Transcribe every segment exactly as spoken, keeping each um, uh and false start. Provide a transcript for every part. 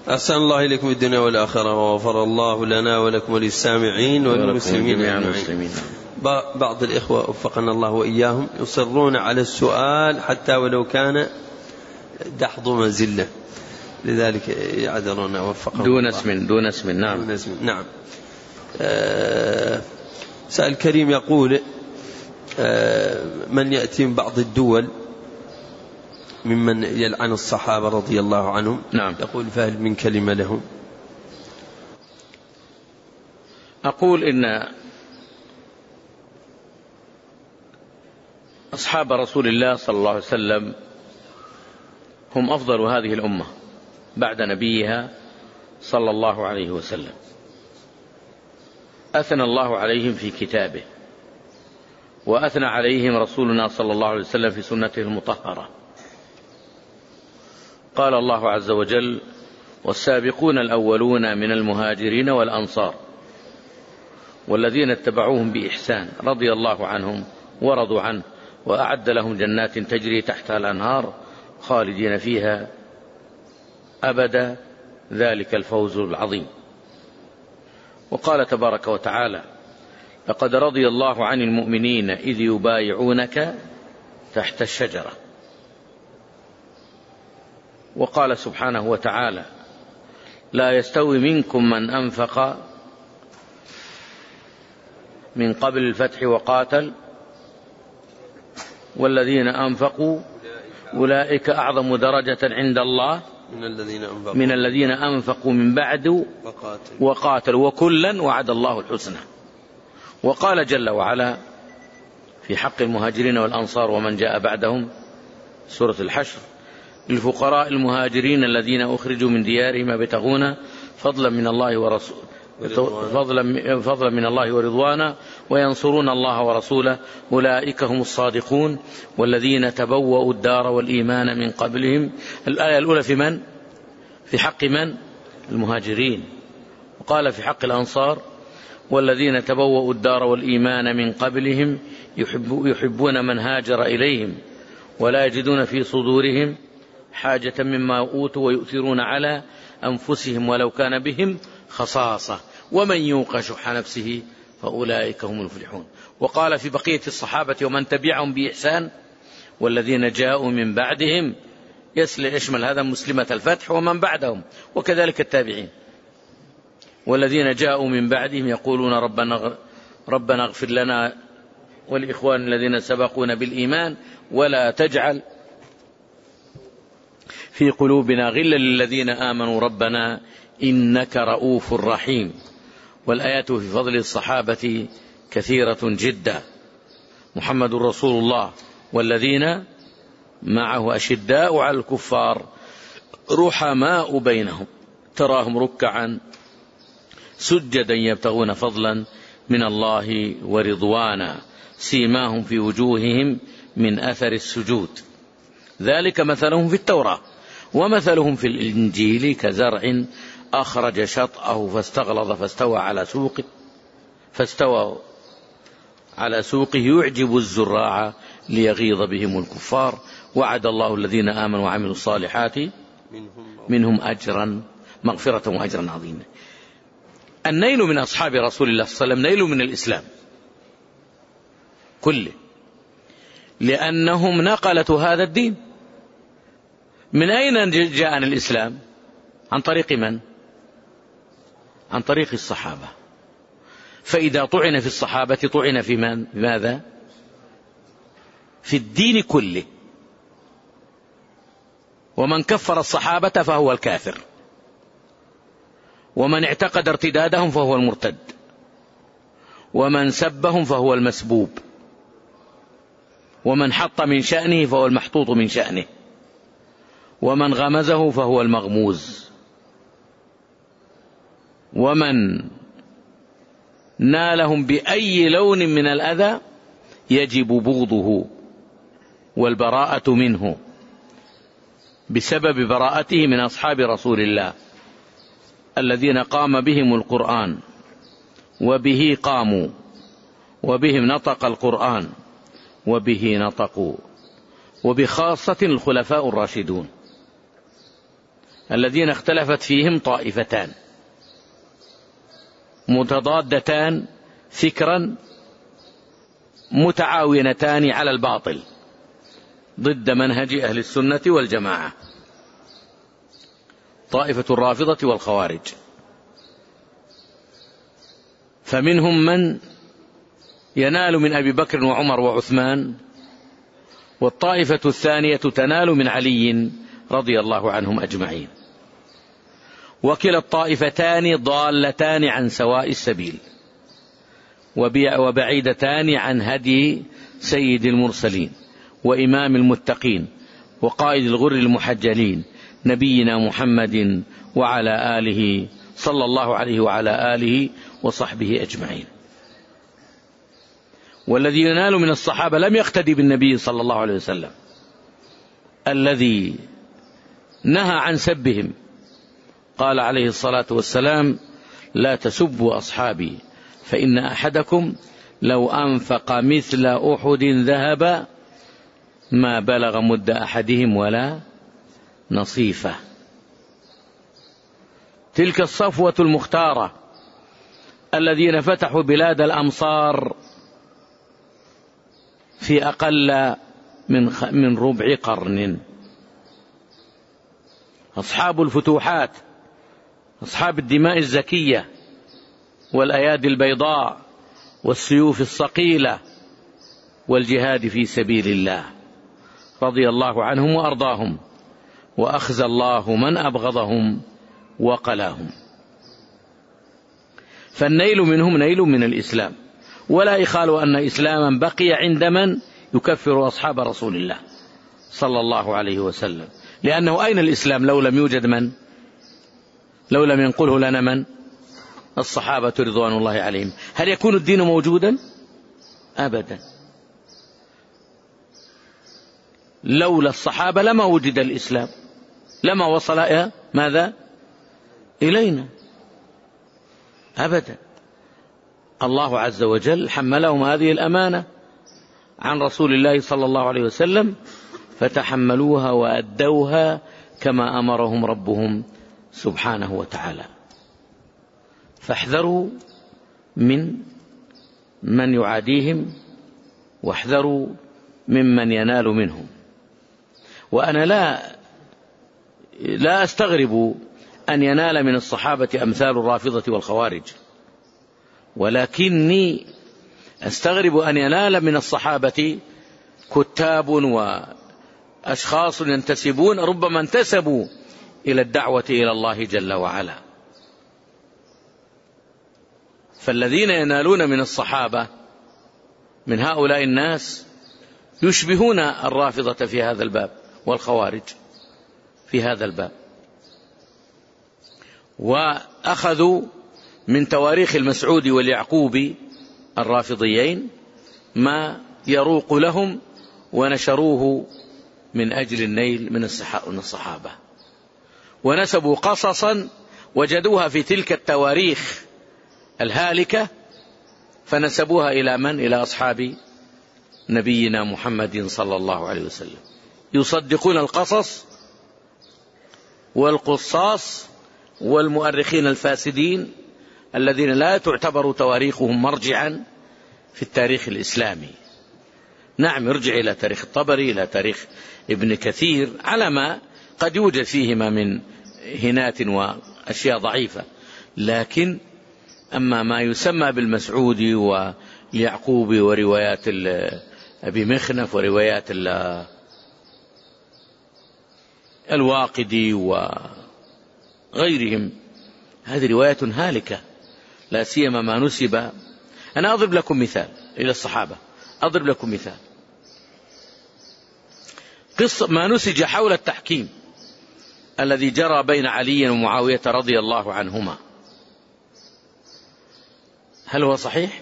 أحسن الله إليكم في الدنيا والآخرة، وغفر الله لنا ولكم وللسامعين والمسلمين أجمعين. بعض الإخوة وفقنا الله وإياهم يصرون على السؤال حتى ولو كان دحض منزله، لذلك يعذرون وفقهم دون الله. اسم دون اسم نعم دون اسم نعم. آه سائل كريم يقول آه من يأتي من بعض الدول ممن يلعن الصحابة رضي الله عنهم، نعم. يقول فهل من كلمة لهم؟ أقول إن أصحاب رسول الله صلى الله عليه وسلم هم أفضل هذه الأمة بعد نبيها صلى الله عليه وسلم، أثنى الله عليهم في كتابه، وأثنى عليهم رسولنا صلى الله عليه وسلم في سنته المطهرة. قال الله عز وجل: والسابقون الأولون من المهاجرين والأنصار والذين اتبعوهم بإحسان رضي الله عنهم ورضوا عنه وأعد لهم جنات تجري تحتها الأنهار خالدين فيها أبدا ذلك الفوز العظيم. وقال تبارك وتعالى: لقد رضي الله عن المؤمنين إذ يبايعونك تحت الشجرة. وقال سبحانه وتعالى: لا يستوي منكم من أنفق من قبل الفتح وقاتل والذين أنفقوا أولئك أعظم درجة عند الله من الذين أنفقوا من الذين أنفقوا من بعد وقاتلوا وكلا وعد الله الحسنى. وقال جل وعلا في حق المهاجرين والأنصار ومن جاء بعدهم سورة الحشر: للفقراء المهاجرين الذين أخرجوا من ديارهم يبتغون فضلا من الله ورسوله فضلا فضلا من الله ورضوانا وينصرون الله ورسوله أولئك هم الصادقون والذين تبوأوا الدار والإيمان من قبلهم. الآية الأولى في من؟ في حق من؟ المهاجرين. وقال في حق الأنصار: والذين تبوأوا الدار والإيمان من قبلهم يحب يحبون من هاجر إليهم ولا يجدون في صدورهم حاجة مما أوتوا ويؤثرون على أنفسهم ولو كان بهم خصاصة ومن يوق شح نفسه فأولئك هم المفلحون. وقال في بقية الصحابة ومن تبعهم بإحسان والذين جاءوا من بعدهم يشمل هذا مسلمة الفتح ومن بعدهم وكذلك التابعين. والذين جاءوا من بعدهم يقولون ربنا ربنا اغفر لنا والإخوان الذين سبقونا بالإيمان ولا تجعل في قلوبنا غلا للذين آمنوا ربنا إنك رؤوف رحيم. والآيات في فضل الصحابة كثيرة جدا. محمد رسول الله والذين معه أشداء على الكفار رحماء بينهم تراهم ركعا سجدا يبتغون فضلا من الله ورضوانا سيماهم في وجوههم من أثر السجود ذلك مثلهم في التوراة ومثلهم في الإنجيل كزرع أخرج شطأه فاستغلظ فاستوى على سوقه فاستوى على سوقه يعجب الزراع ليغيظ بهم الكفار وعد الله الذين آمنوا وعملوا الصالحات منهم أجرا مغفرة وأجرا عظيما. النيل من أصحاب رسول الله صلى الله عليه وسلم نيل من الإسلام كله لأنهم نقلة هذا الدين. من أين جاءنا الإسلام؟ عن طريق من؟ عن طريق الصحابة. فإذا طعن في الصحابة طعن في من؟ ماذا؟ في الدين كله. ومن كفر الصحابة فهو الكافر ومن اعتقد ارتدادهم فهو المرتد ومن سبهم فهو المسبوب ومن حط من شأنه فهو المحطوط من شأنه ومن غمزه فهو المغموز ومن نالهم بأي لون من الأذى يجب بغضه والبراءة منه بسبب براءته من أصحاب رسول الله الذين قام بهم القرآن وبه قاموا وبهم نطق القرآن وبه نطقوا وبخاصة الخلفاء الراشدون الذين اختلفت فيهم طائفتان متضادتان فكرا متعاونتان على الباطل ضد منهج أهل السنة والجماعة، طائفة الرافضة والخوارج. فمنهم من ينال من أبي بكر وعمر وعثمان، والطائفة الثانية تنال من علي رضي الله عنهم أجمعين، وكلا الطائفتان ضالتان عن سواء السبيل وبعيدتان عن هدي سيد المرسلين وإمام المتقين وقائد الغر المحجلين نبينا محمد وعلى آله صلى الله عليه وعلى آله وصحبه أجمعين. والذي ينال من الصحابة لم يقتدي بالنبي صلى الله عليه وسلم الذي نهى عن سبهم، قال عليه الصلاة والسلام: لا تسبوا أصحابي فإن أحدكم لو أنفق مثل أحد ذهب ما بلغ مد أحدهم ولا نصيفه. تلك الصفوة المختارة الذين فتحوا بلاد الأمصار في أقل من من ربع قرن، أصحاب الفتوحات، أصحاب الدماء الزكية والأيادي البيضاء والسيوف الصقيلة والجهاد في سبيل الله، رضي الله عنهم وأرضاهم، وأخزى الله من أبغضهم وقلاهم. فالنيل منهم نيل من الإسلام، ولا يخال أن إسلاما بقي عند من يكفر أصحاب رسول الله صلى الله عليه وسلم، لأنه أين الإسلام لو لم يوجد من لو لم ينقله لنا من الصحابة رضوان الله عليهم؟ هل يكون الدين موجودا؟ أبدا. لولا الصحابة لما وجد الإسلام، لما وصل إلى ماذا إلينا أبدا. الله عز وجل حملهم هذه الأمانة عن رسول الله صلى الله عليه وسلم، فتحملوها وأدوها كما أمرهم ربهم سبحانه وتعالى. فاحذروا من من يعاديهم، واحذروا ممن ينال منهم. وأنا لا لا أستغرب أن ينال من الصحابة أمثال الرافضة والخوارج، ولكني أستغرب أن ينال من الصحابة كتاب وأشخاص ينتسبون ربما انتسبوا إلى الدعوة إلى الله جل وعلا. فالذين ينالون من الصحابة من هؤلاء الناس يشبهون الرافضة في هذا الباب والخوارج في هذا الباب، وأخذوا من تواريخ المسعود واليعقوبي الرافضيين ما يروق لهم ونشروه من أجل النيل من الصحابة، ونسبوا قصصا وجدوها في تلك التواريخ الهالكة فنسبوها إلى من؟ إلى أصحاب نبينا محمد صلى الله عليه وسلم. يصدقون القصص والقصاص والمؤرخين الفاسدين الذين لا تعتبر تواريخهم مرجعا في التاريخ الإسلامي. نعم، يرجع إلى تاريخ الطبري، إلى تاريخ ابن كثير، على ما قد يوجد فيهما من هنات وأشياء ضعيفة، لكن أما ما يسمى بالمسعودي واليعقوبي وروايات أبي مخنف وروايات الواقدي وغيرهم، هذه روايات هالكة، لا سيما ما نسب. أنا أضرب لكم مثال إلى الصحابة، أضرب لكم مثال قصة ما نسج حول التحكيم الذي جرى بين علي ومعاوية رضي الله عنهما. هل هو صحيح؟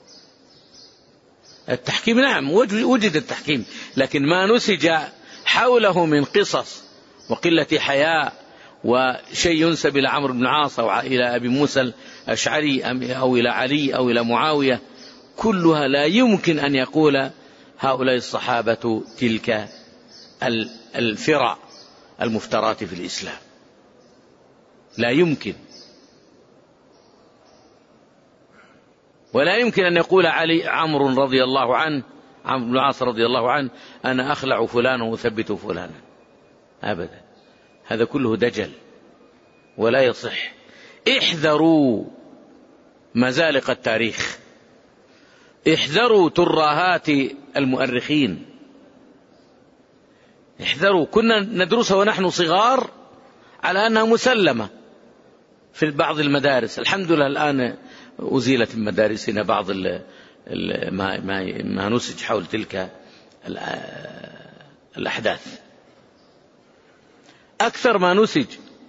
التحكيم نعم وجد التحكيم، لكن ما نسج حوله من قصص وقلة حياء وشيء ينسب إلى عمرو بن العاص أو إلى أبي موسى الأشعري أو إلى علي أو إلى معاوية، كلها لا يمكن أن يقول هؤلاء الصحابة تلك الفرع المفترات في الإسلام. لا يمكن. ولا يمكن أن يقول علي عمرو رضي الله عنه عمرو بن العاص رضي الله عنه أنا أخلع فلانا وأثبت فلانا أبدا، هذا كله دجل ولا يصح. احذروا مزالق التاريخ، احذروا ترهات المؤرخين، احذروا. كنا ندرسها ونحن صغار على أنها مسلمة في بعض المدارس، الحمد لله الآن أزيلت من مدارسنا بعض ال ال ما, ما, ما نسج حول تلك الأحداث. أكثر ما نسج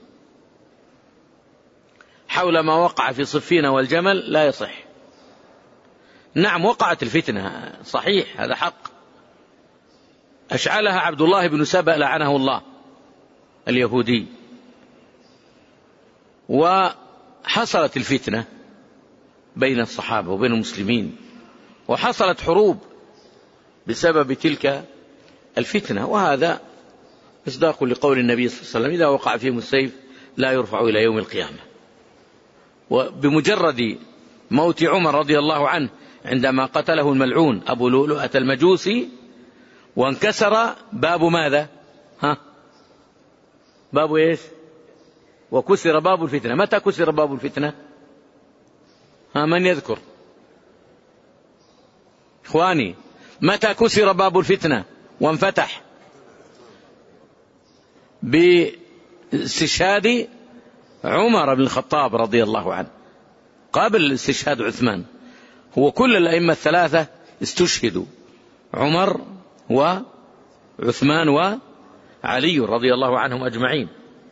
حول ما وقع في صفين والجمل لا يصح. نعم وقعت الفتنة صحيح، هذا حق، أشعلها عبد الله بن سبأ لعنه الله اليهودي، وحصلت الفتنة بين الصحابة وبين المسلمين، وحصلت حروب بسبب تلك الفتنة، وهذا مصداق لقول النبي صلى الله عليه وسلم إذا وقع فيهم السيف لا يرفع إلى يوم القيامة. وبمجرد موت عمر رضي الله عنه عندما قتله الملعون أبو لؤلؤة المجوسي وانكسر باب ماذا؟ ها؟ باب إيش؟ وكسر باب الفتنة. متى كسر باب الفتنة؟ ها من يذكر؟ إخواني متى كسر باب الفتنة وانفتح؟ باستشهاد عمر بن الخطاب رضي الله عنه قبل استشهاد عثمان. هو كل الأئمة الثلاثة استشهدوا، عمر وعثمان وعلي رضي الله عنهم أجمعين.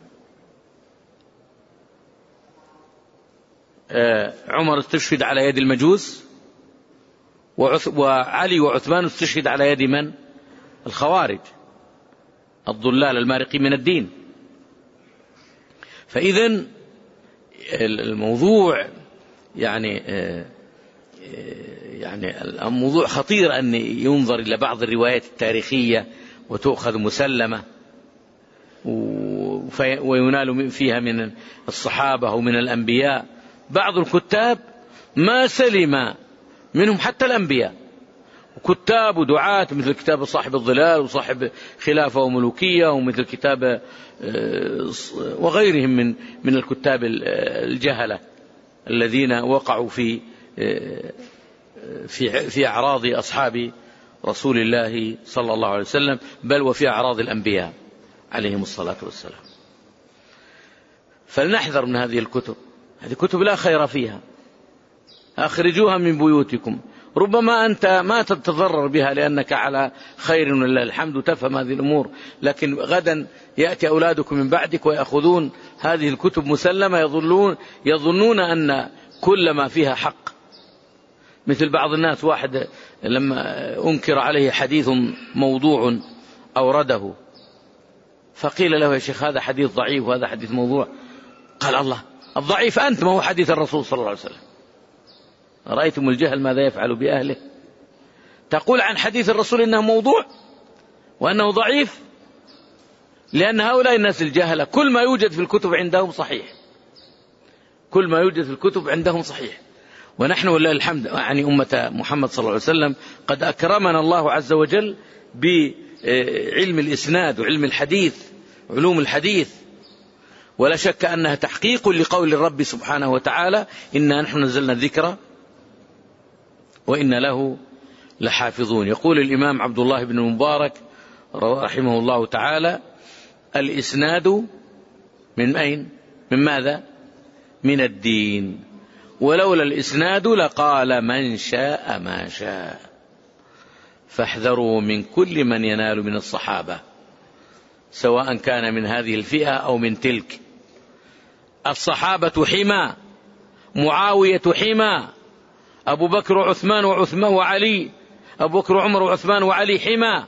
عمر استشهد على يد المجوس، وعلي وعثمان استشهد على يد من؟ الخوارج الضلال المارقين من الدين. فإذن الموضوع يعني يعني الموضوع خطير أن ينظر إلى بعض الروايات التاريخية وتؤخذ مسلمة وينال فيها من الصحابة ومن الأنبياء. بعض الكتاب ما سلم منهم حتى الأنبياء، كتاب ودعاة مثل كتاب صاحب الظلال وصاحب خلافة وملوكية ومثل كتاب وغيرهم من من الكتاب الجهلة الذين وقعوا في في في أعراض أصحاب رسول الله صلى الله عليه وسلم، بل وفي أعراض الأنبياء عليهم الصلاة والسلام. فلنحذر من هذه الكتب، هذه كتب لا خير فيها، أخرجوها من بيوتكم. ربما أنت ما تتضرر بها لأنك على خير ولله الحمد تفهم هذه الأمور، لكن غدا يأتي أولادكم من بعدك ويأخذون هذه الكتب مسلمة، يظنون, يظنون أن كل ما فيها حق. مثل بعض الناس، واحد لما أنكر عليه حديث موضوع أورده فقيل له يا شيخ هذا حديث ضعيف وهذا حديث موضوع، قال الله الضعيف أنت، ما هو حديث الرسول صلى الله عليه وسلم. رأيتم الجهل ماذا يفعل بأهله؟ تقول عن حديث الرسول إنه موضوع وأنه ضعيف، لأن هؤلاء الناس الجهلة كل ما يوجد في الكتب عندهم صحيح، كل ما يوجد في الكتب عندهم صحيح. ونحن ولله الحمد يعني أمة محمد صلى الله عليه وسلم قد أكرمنا الله عز وجل بعلم الإسناد وعلم الحديث، علوم الحديث، ولا شك أنها تحقيق لقول الرب سبحانه وتعالى إنا نحن نزلنا الذكر وإن له لحافظون. يقول الإمام عبد الله بن المبارك رحمه الله تعالى الإسناد من أين؟ من ماذا؟ من الدين، ولولا الإسناد لقال من شاء ما شاء. فاحذروا من كل من ينال من الصحابة سواء كان من هذه الفئة أو من تلك. الصحابة حمى، معاوية حمى، أبو بكر وعثمان وعثمان وعلي، أبو بكر وعمر وعثمان وعلي حمى.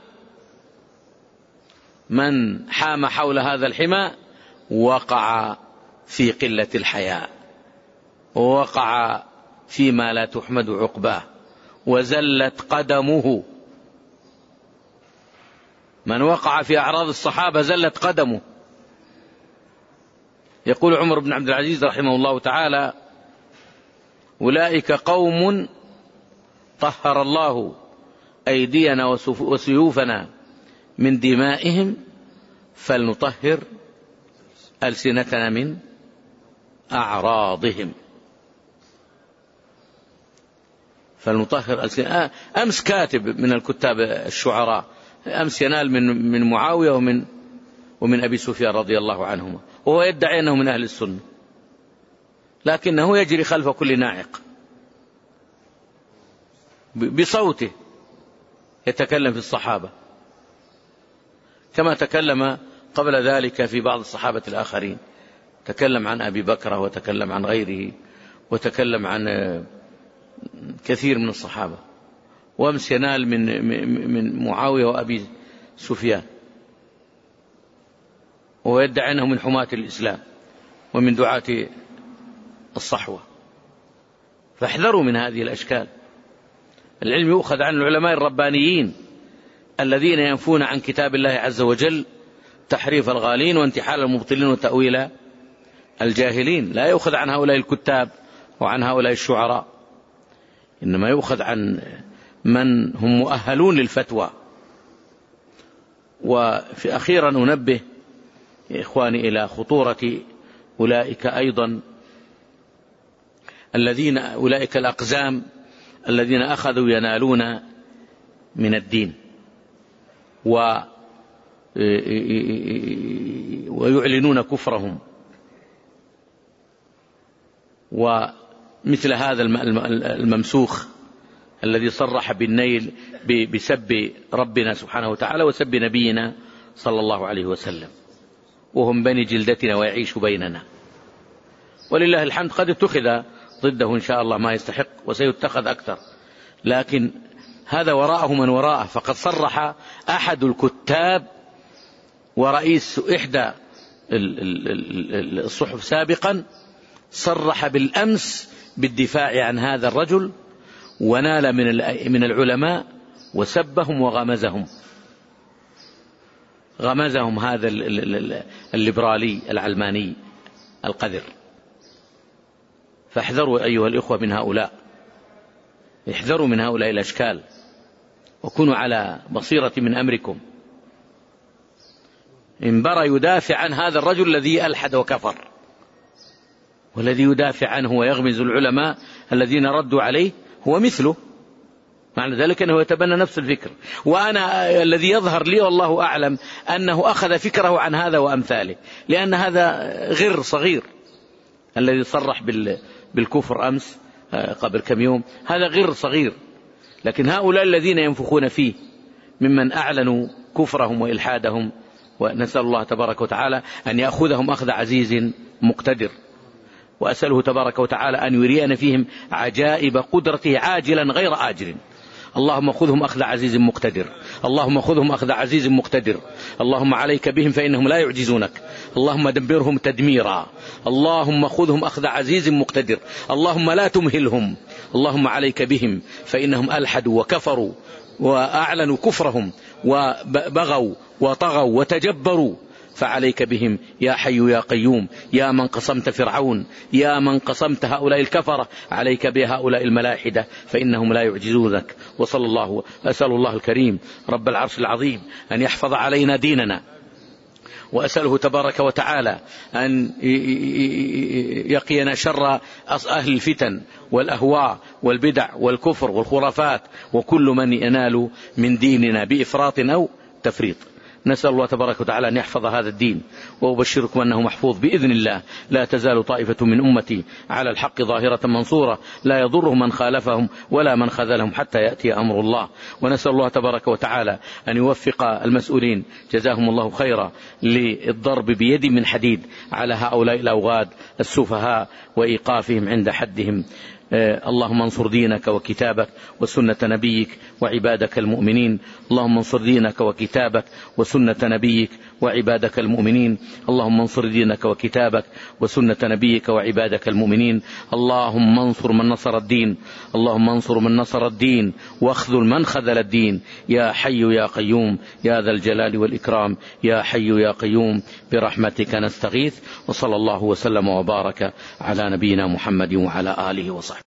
من حام حول هذا الحمى وقع في قلة الحياء، ووقع فيما لا تحمد عقباه، وزلت قدمه. من وقع في أعراض الصحابة زلت قدمه. يقول عمر بن عبد العزيز رحمه الله تعالى: أولئك قوم طهر الله أيدينا وسيوفنا من دمائهم، فلنطهر ألسنتنا من أعراضهم. فلنطهر ألسنتنا. أمس كاتب من الكتاب الشعراء أمس ينال من من معاوية ومن ومن أبي سفيان رضي الله عنهما، وهو يدعي أنه من أهل السنة، لكنه يجري خلف كل ناعق بصوته يتكلم في الصحابة، كما تكلم قبل ذلك في بعض الصحابة الآخرين، تكلم عن أبي بكر وتكلم عن غيره وتكلم عن كثير من الصحابة، وأمس ينال من من معاوية وأبي سفيان، ويدعي أنه من حماة الإسلام ومن دعاة الصحوة. فاحذروا من هذه الأشكال. العلم يؤخذ عن العلماء الربانيين الذين ينفون عن كتاب الله عز وجل تحريف الغالين وانتحال المبطلين وتأويل الجاهلين. لا يؤخذ عن هؤلاء الكتاب وعن هؤلاء الشعراء، إنما يؤخذ عن من هم مؤهلون للفتوى. وفي أخيرا أنبه إخواني إلى خطورة أولئك أيضا الذين أولئك الأقزام الذين أخذوا ينالون من الدين ويعلنون كفرهم. ومثل هذا الممسوخ الذي صرح بالنيل بسب ربنا سبحانه وتعالى وسب نبينا صلى الله عليه وسلم، وهم بني جلدتنا ويعيش بيننا، ولله الحمد قد اتخذ ضده إن شاء الله ما يستحق وسيتخذ أكثر، لكن هذا وراءه من وراءه. فقد صرح أحد الكتاب ورئيس إحدى الصحف سابقا، صرح بالأمس بالدفاع عن هذا الرجل، ونال من العلماء وسبهم وغمزهم غمزهم هذا الليبرالي العلماني القذر. فاحذروا أيها الإخوة من هؤلاء، احذروا من هؤلاء الأشكال، وكونوا على بصيرة من أمركم. انبرى يدافع عن هذا الرجل الذي ألحد وكفر، والذي يدافع عنه ويغمز العلماء الذين ردوا عليه هو مثله، معنى ذلك أنه يتبنى نفس الفكر. وأنا الذي يظهر لي والله أعلم أنه أخذ فكره عن هذا وأمثاله، لأن هذا غير صغير الذي صرح بالكفر أمس قبل كم يوم، هذا غير صغير. لكن هؤلاء الذين ينفخون فيه ممن أعلنوا كفرهم وإلحادهم، ونسأل الله تبارك وتعالى أن يأخذهم أخذ عزيز مقتدر، وأسأله تبارك وتعالى أن يرينا فيهم عجائب قدرته عاجلا غير آجل. اللهم خذهم أخذ عزيز مقتدر، اللهم خذهم أخذ عزيز مقتدر، اللهم عليك بهم فإنهم لا يعجزونك، اللهم دمرهم تدميرا، اللهم خذهم أخذ عزيز مقتدر، اللهم لا تمهلهم، اللهم عليك بهم فإنهم ألحدوا وكفروا وأعلنوا كفرهم وبغوا وطغوا وتجبروا، فعليك بهم يا حي يا قيوم، يا من قصمت فرعون، يا من قصمت هؤلاء الكفرة، عليك بهؤلاء الملاحدة فإنهم لا يعجزونك. وصلى الله أسأل الله الكريم رب العرش العظيم أن يحفظ علينا ديننا، وأسأله تبارك وتعالى أن يقينا شر أهل الفتن والأهواء والبدع والكفر والخرافات وكل من ينال من ديننا بإفراط أو تفريط. نسأل الله تبارك وتعالى أن يحفظ هذا الدين، وأبشركم أنه محفوظ بإذن الله. لا تزال طائفة من أمتي على الحق ظاهرة منصورة، لا يضرهم من خالفهم ولا من خذلهم حتى يأتي أمر الله. ونسأل الله تبارك وتعالى أن يوفق المسؤولين جزاهم الله خيرا للضرب بيد من حديد على هؤلاء الأوغاد السفهاء وإيقافهم عند حدهم. اللهم انصر دينك وكتابك وسنة نبيك وعبادك المؤمنين، اللهم انصر دينك وكتابك وسنة نبيك وعبادك المؤمنين. اللهم انصر دينك وكتابك وسنة نبيك وعبادك المؤمنين. اللهم انصر من نصر الدين، اللهم انصر من نصر الدين واخذل من خذل الدين. يا حي يا قيوم يا ذا الجلال والإكرام، يا حي يا قيوم برحمتك نستغيث. وصلى الله وسلم وبارك على نبينا محمد وعلى آله وصحبه.